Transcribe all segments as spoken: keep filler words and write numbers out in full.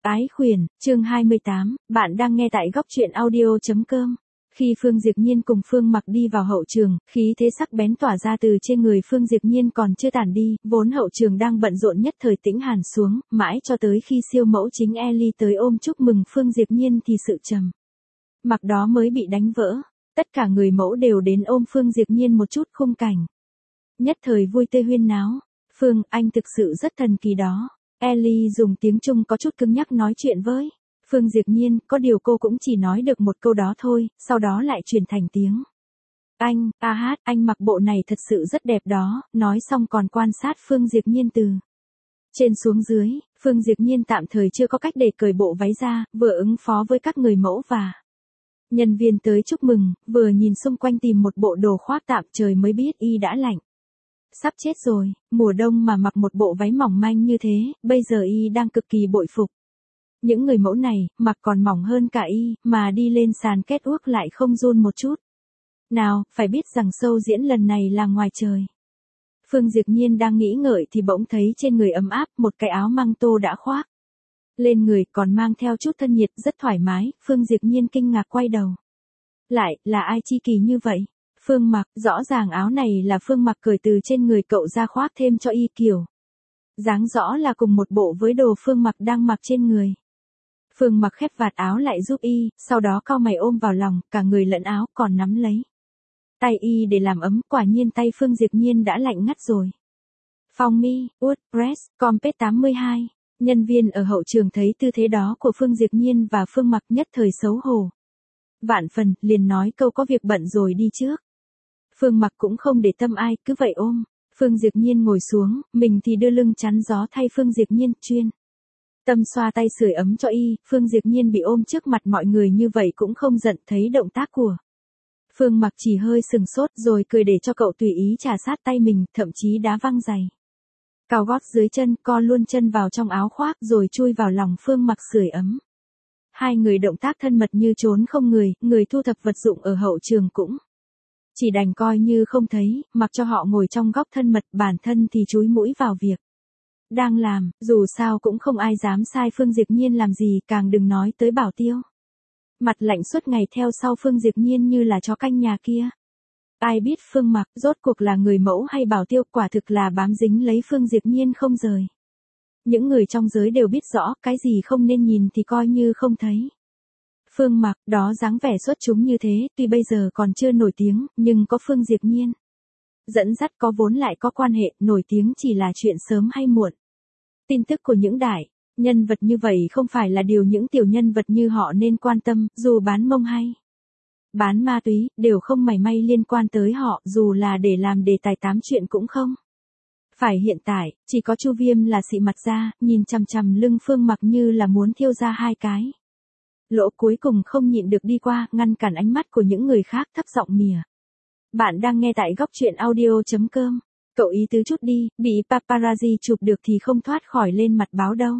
Ái khuyển, chương hai mươi tám, bạn đang nghe tại góc truyện audio.com. Khi Phương Diệp Nhiên cùng Phương Mặc đi vào hậu trường, khí thế sắc bén tỏa ra từ trên người Phương Diệp Nhiên còn chưa tản đi, vốn hậu trường đang bận rộn nhất thời tĩnh hàn xuống, mãi cho tới khi siêu mẫu chính Ellie tới ôm chúc mừng Phương Diệp Nhiên thì sự trầm mặc đó mới bị đánh vỡ. Tất cả người mẫu đều đến ôm Phương Diệp Nhiên một chút khung cảnh. Nhất thời vui tươi huyên náo. Phương, anh thực sự rất thần kỳ đó. Ellie dùng tiếng Trung có chút cứng nhắc nói chuyện với Phương Diệp Nhiên, có điều cô cũng chỉ nói được một câu đó thôi, sau đó lại chuyển thành tiếng Anh, a hát, anh mặc bộ này thật sự rất đẹp đó, nói xong còn quan sát Phương Diệp Nhiên từ trên xuống dưới. Phương Diệp Nhiên tạm thời chưa có cách để cởi bộ váy ra, vừa ứng phó với các người mẫu và nhân viên tới chúc mừng, vừa nhìn xung quanh tìm một bộ đồ khoác tạm, trời mới biết y đã lạnh sắp chết rồi, mùa đông mà mặc một bộ váy mỏng manh như thế, bây giờ y đang cực kỳ bội phục. Những người mẫu này, mặc còn mỏng hơn cả y, mà đi lên sàn catwalk lại không run một chút. Nào, phải biết rằng show diễn lần này là ngoài trời. Phương Diệp Nhiên đang nghĩ ngợi thì bỗng thấy trên người ấm áp, một cái áo măng tô đã khoác lên người, còn mang theo chút thân nhiệt, rất thoải mái. Phương Diệp Nhiên kinh ngạc quay đầu lại, là ai chi kỳ như vậy? Phương Mặc, rõ ràng áo này là Phương Mặc cởi từ trên người cậu ra khoác thêm cho y, kiểu dáng rõ là cùng một bộ với đồ Phương Mặc đang mặc trên người. Phương Mặc khép vạt áo lại giúp y, sau đó cau mày ôm vào lòng, cả người lẫn áo còn nắm lấy tay y để làm ấm, quả nhiên tay Phương Diệp Nhiên đã lạnh ngắt rồi. Phong mi, WordPress, Compet tám mươi hai. Nhân viên ở hậu trường thấy tư thế đó của Phương Diệp Nhiên và Phương Mặc nhất thời xấu hổ vạn phần, liền nói câu có việc bận rồi đi trước. Phương Mặc cũng không để tâm ai, cứ vậy ôm Phương Diệp Nhiên ngồi xuống, mình thì đưa lưng chắn gió thay Phương Diệp Nhiên, chuyên tâm xoa tay sưởi ấm cho y. Phương Diệp Nhiên bị ôm trước mặt mọi người như vậy cũng không giận, thấy động tác của Phương Mặc chỉ hơi sừng sốt rồi cười để cho cậu tùy ý trà sát tay mình, thậm chí đá văng giày cao gót dưới chân, co luôn chân vào trong áo khoác rồi chui vào lòng Phương Mặc sưởi ấm. Hai người động tác thân mật như trốn không người, người thu thập vật dụng ở hậu trường cũng chỉ đành coi như không thấy, mặc cho họ ngồi trong góc thân mật, bản thân thì chúi mũi vào việc đang làm, dù sao cũng không ai dám sai Phương Diệp Nhiên làm gì, càng đừng nói tới bảo tiêu mặt lạnh suốt ngày theo sau Phương Diệp Nhiên như là chó canh nhà kia. Ai biết Phương Mặc rốt cuộc là người mẫu hay bảo tiêu, quả thực là bám dính lấy Phương Diệp Nhiên không rời. Những người trong giới đều biết rõ, cái gì không nên nhìn thì coi như không thấy. Phương Mặc, đó dáng vẻ xuất chúng như thế, tuy bây giờ còn chưa nổi tiếng, nhưng có Phương Diệp Nhiên dẫn dắt, có vốn lại có quan hệ, nổi tiếng chỉ là chuyện sớm hay muộn. Tin tức của những đại nhân vật như vậy không phải là điều những tiểu nhân vật như họ nên quan tâm, dù bán mông hay bán ma túy, đều không mảy may liên quan tới họ, dù là để làm đề tài tám chuyện cũng không. Phải hiện tại, chỉ có Chu Viêm là xị mặt ra, nhìn chằm chằm lưng Phương Mặc như là muốn thiêu ra hai cái lỗ, cuối cùng không nhịn được đi qua, ngăn cản ánh mắt của những người khác, thấp giọng mỉa. Bạn đang nghe tại góc truyện audio.com. Cậu ý tứ chút đi, bị paparazzi chụp được thì không thoát khỏi lên mặt báo đâu.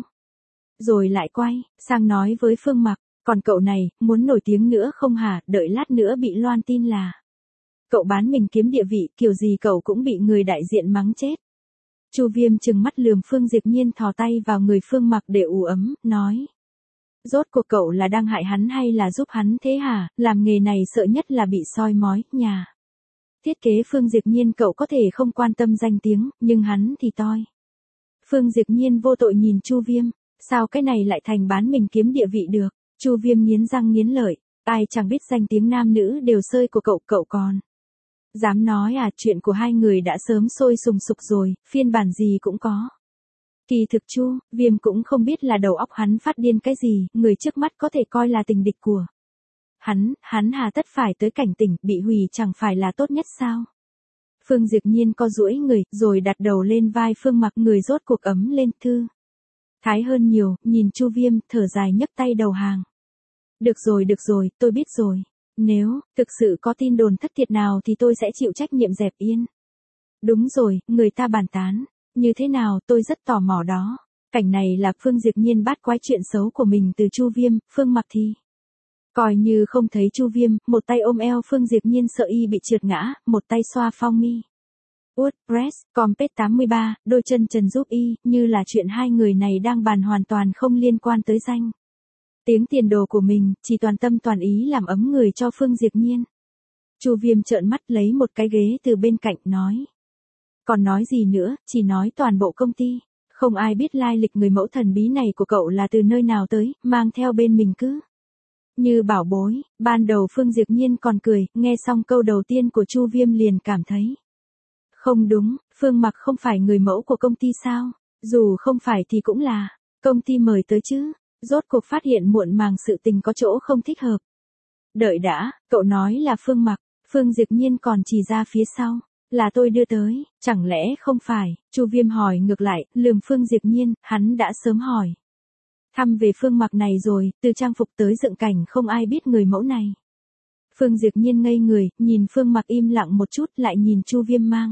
Rồi lại quay sang nói với Phương Mặc, còn cậu này, muốn nổi tiếng nữa không hả, đợi lát nữa bị loan tin là cậu bán mình kiếm địa vị, kiểu gì cậu cũng bị người đại diện mắng chết. Chu Viêm trừng mắt lườm Phương Diệp Nhiên, thò tay vào người Phương Mặc để ủ ấm, nói. Rốt cuộc cậu là đang hại hắn hay là giúp hắn thế hả, làm nghề này sợ nhất là bị soi mói, nhà thiết kế Phương Diệp Nhiên cậu có thể không quan tâm danh tiếng, nhưng hắn thì toi. Phương Diệp Nhiên vô tội nhìn Chu Viêm, sao cái này lại thành bán mình kiếm địa vị được. Chu Viêm nghiến răng nghiến lợi, ai chẳng biết danh tiếng nam nữ đều sơi của cậu, cậu còn dám nói à, chuyện của hai người đã sớm sôi sùng sục rồi, phiên bản gì cũng có. Kỳ thực Chu Viêm cũng không biết là đầu óc hắn phát điên cái gì, người trước mắt có thể coi là tình địch của hắn, hắn hà tất phải tới cảnh tỉnh, bị hủy chẳng phải là tốt nhất sao. Phương Diệp Nhiên co duỗi người, rồi đặt đầu lên vai Phương Mặc, người rốt cuộc ấm lên, thư thái hơn nhiều, nhìn Chu Viêm, thở dài nhấc tay đầu hàng. Được rồi được rồi, tôi biết rồi. Nếu thực sự có tin đồn thất thiệt nào thì tôi sẽ chịu trách nhiệm dẹp yên. Đúng rồi, người ta bàn tán như thế nào, tôi rất tò mò đó. Cảnh này là Phương Diệp Nhiên bắt quái chuyện xấu của mình từ Chu Viêm, Phương Mặc thì coi như không thấy Chu Viêm, một tay ôm eo Phương Diệp Nhiên sợ y bị trượt ngã, một tay xoa phong mi. WordPress, Compet tám mươi ba, đôi chân trần giúp y, như là chuyện hai người này đang bàn hoàn toàn không liên quan tới danh tiếng tiền đồ của mình, chỉ toàn tâm toàn ý làm ấm người cho Phương Diệp Nhiên. Chu Viêm trợn mắt lấy một cái ghế từ bên cạnh nói. Còn nói gì nữa, chỉ nói toàn bộ công ty. Không ai biết lai lịch người mẫu thần bí này của cậu là từ nơi nào tới, mang theo bên mình cứ như bảo bối. Ban đầu Phương Diệp Nhiên còn cười, nghe xong câu đầu tiên của Chu Viêm liền cảm thấy. Không đúng, Phương Mặc không phải người mẫu của công ty sao? Dù không phải thì cũng là, công ty mời tới chứ. Rốt cuộc phát hiện muộn màng sự tình có chỗ không thích hợp. Đợi đã, cậu nói là Phương Mặc, Phương Diệp Nhiên còn chỉ ra phía sau. Là tôi đưa tới, chẳng lẽ không phải? Chu Viêm hỏi ngược lại, lườm Phương Diệp Nhiên, hắn đã sớm hỏi. Thăm về Phương Mặc này rồi, từ trang phục tới dựng cảnh không ai biết người mẫu này. Phương Diệp Nhiên ngây người, nhìn Phương Mặc im lặng một chút lại nhìn Chu Viêm mang.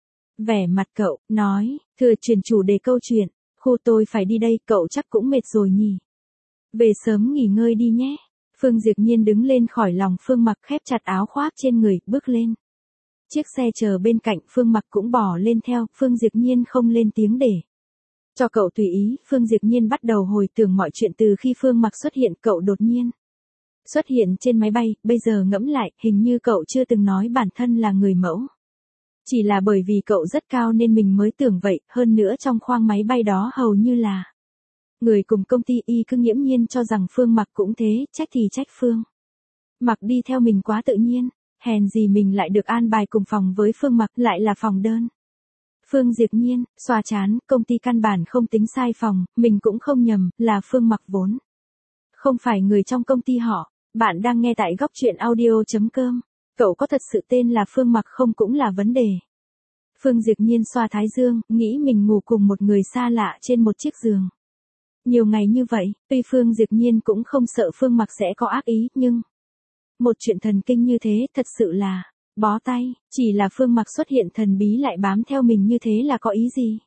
Vẻ mặt cậu, nói, thừa chuyển chủ đề câu chuyện, khu tôi phải đi đây, cậu chắc cũng mệt rồi nhỉ. Về sớm nghỉ ngơi đi nhé. Phương Diệp Nhiên đứng lên khỏi lòng Phương Mặc khép chặt áo khoác trên người, bước lên. Chiếc xe chờ bên cạnh Phương Mặc cũng bỏ lên theo, Phương Diệp Nhiên không lên tiếng để cho cậu tùy ý. Phương Diệp Nhiên bắt đầu hồi tưởng mọi chuyện từ khi Phương Mặc xuất hiện. Cậu đột nhiên xuất hiện trên máy bay, bây giờ ngẫm lại, hình như cậu chưa từng nói bản thân là người mẫu. Chỉ là bởi vì cậu rất cao nên mình mới tưởng vậy, hơn nữa trong khoang máy bay đó hầu như là người cùng công ty. Y cứ nghiễm nhiên cho rằng Phương Mặc cũng thế, trách thì trách Phương Mặc đi theo mình quá tự nhiên, hèn gì mình lại được an bài cùng phòng với Phương Mặc, lại là phòng đơn. Phương Diệp Nhiên, xoa chán, công ty căn bản không tính sai phòng, mình cũng không nhầm, là Phương Mặc vốn không phải người trong công ty họ. Bạn đang nghe tại góc truyện audio chấm com. Cậu có thật sự tên là Phương Mặc không cũng là vấn đề. Phương Diệp Nhiên xoa thái dương, nghĩ mình ngủ cùng một người xa lạ trên một chiếc giường. Nhiều ngày như vậy, tuy Phương Diệp Nhiên cũng không sợ Phương Mặc sẽ có ác ý, nhưng một chuyện thần kinh như thế thật sự là bó tay. Chỉ là Phương Mặc xuất hiện thần bí lại bám theo mình như thế là có ý gì?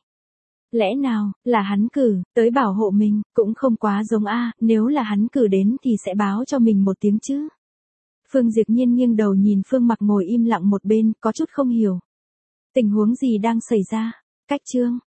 Lẽ nào là hắn cử tới bảo hộ mình? Cũng không quá giống a, nếu là hắn cử đến thì sẽ báo cho mình một tiếng chứ. Phương Diệp Nhiên nghiêng đầu nhìn Phương Mặc ngồi im lặng một bên, có chút không hiểu tình huống gì đang xảy ra. Cách chương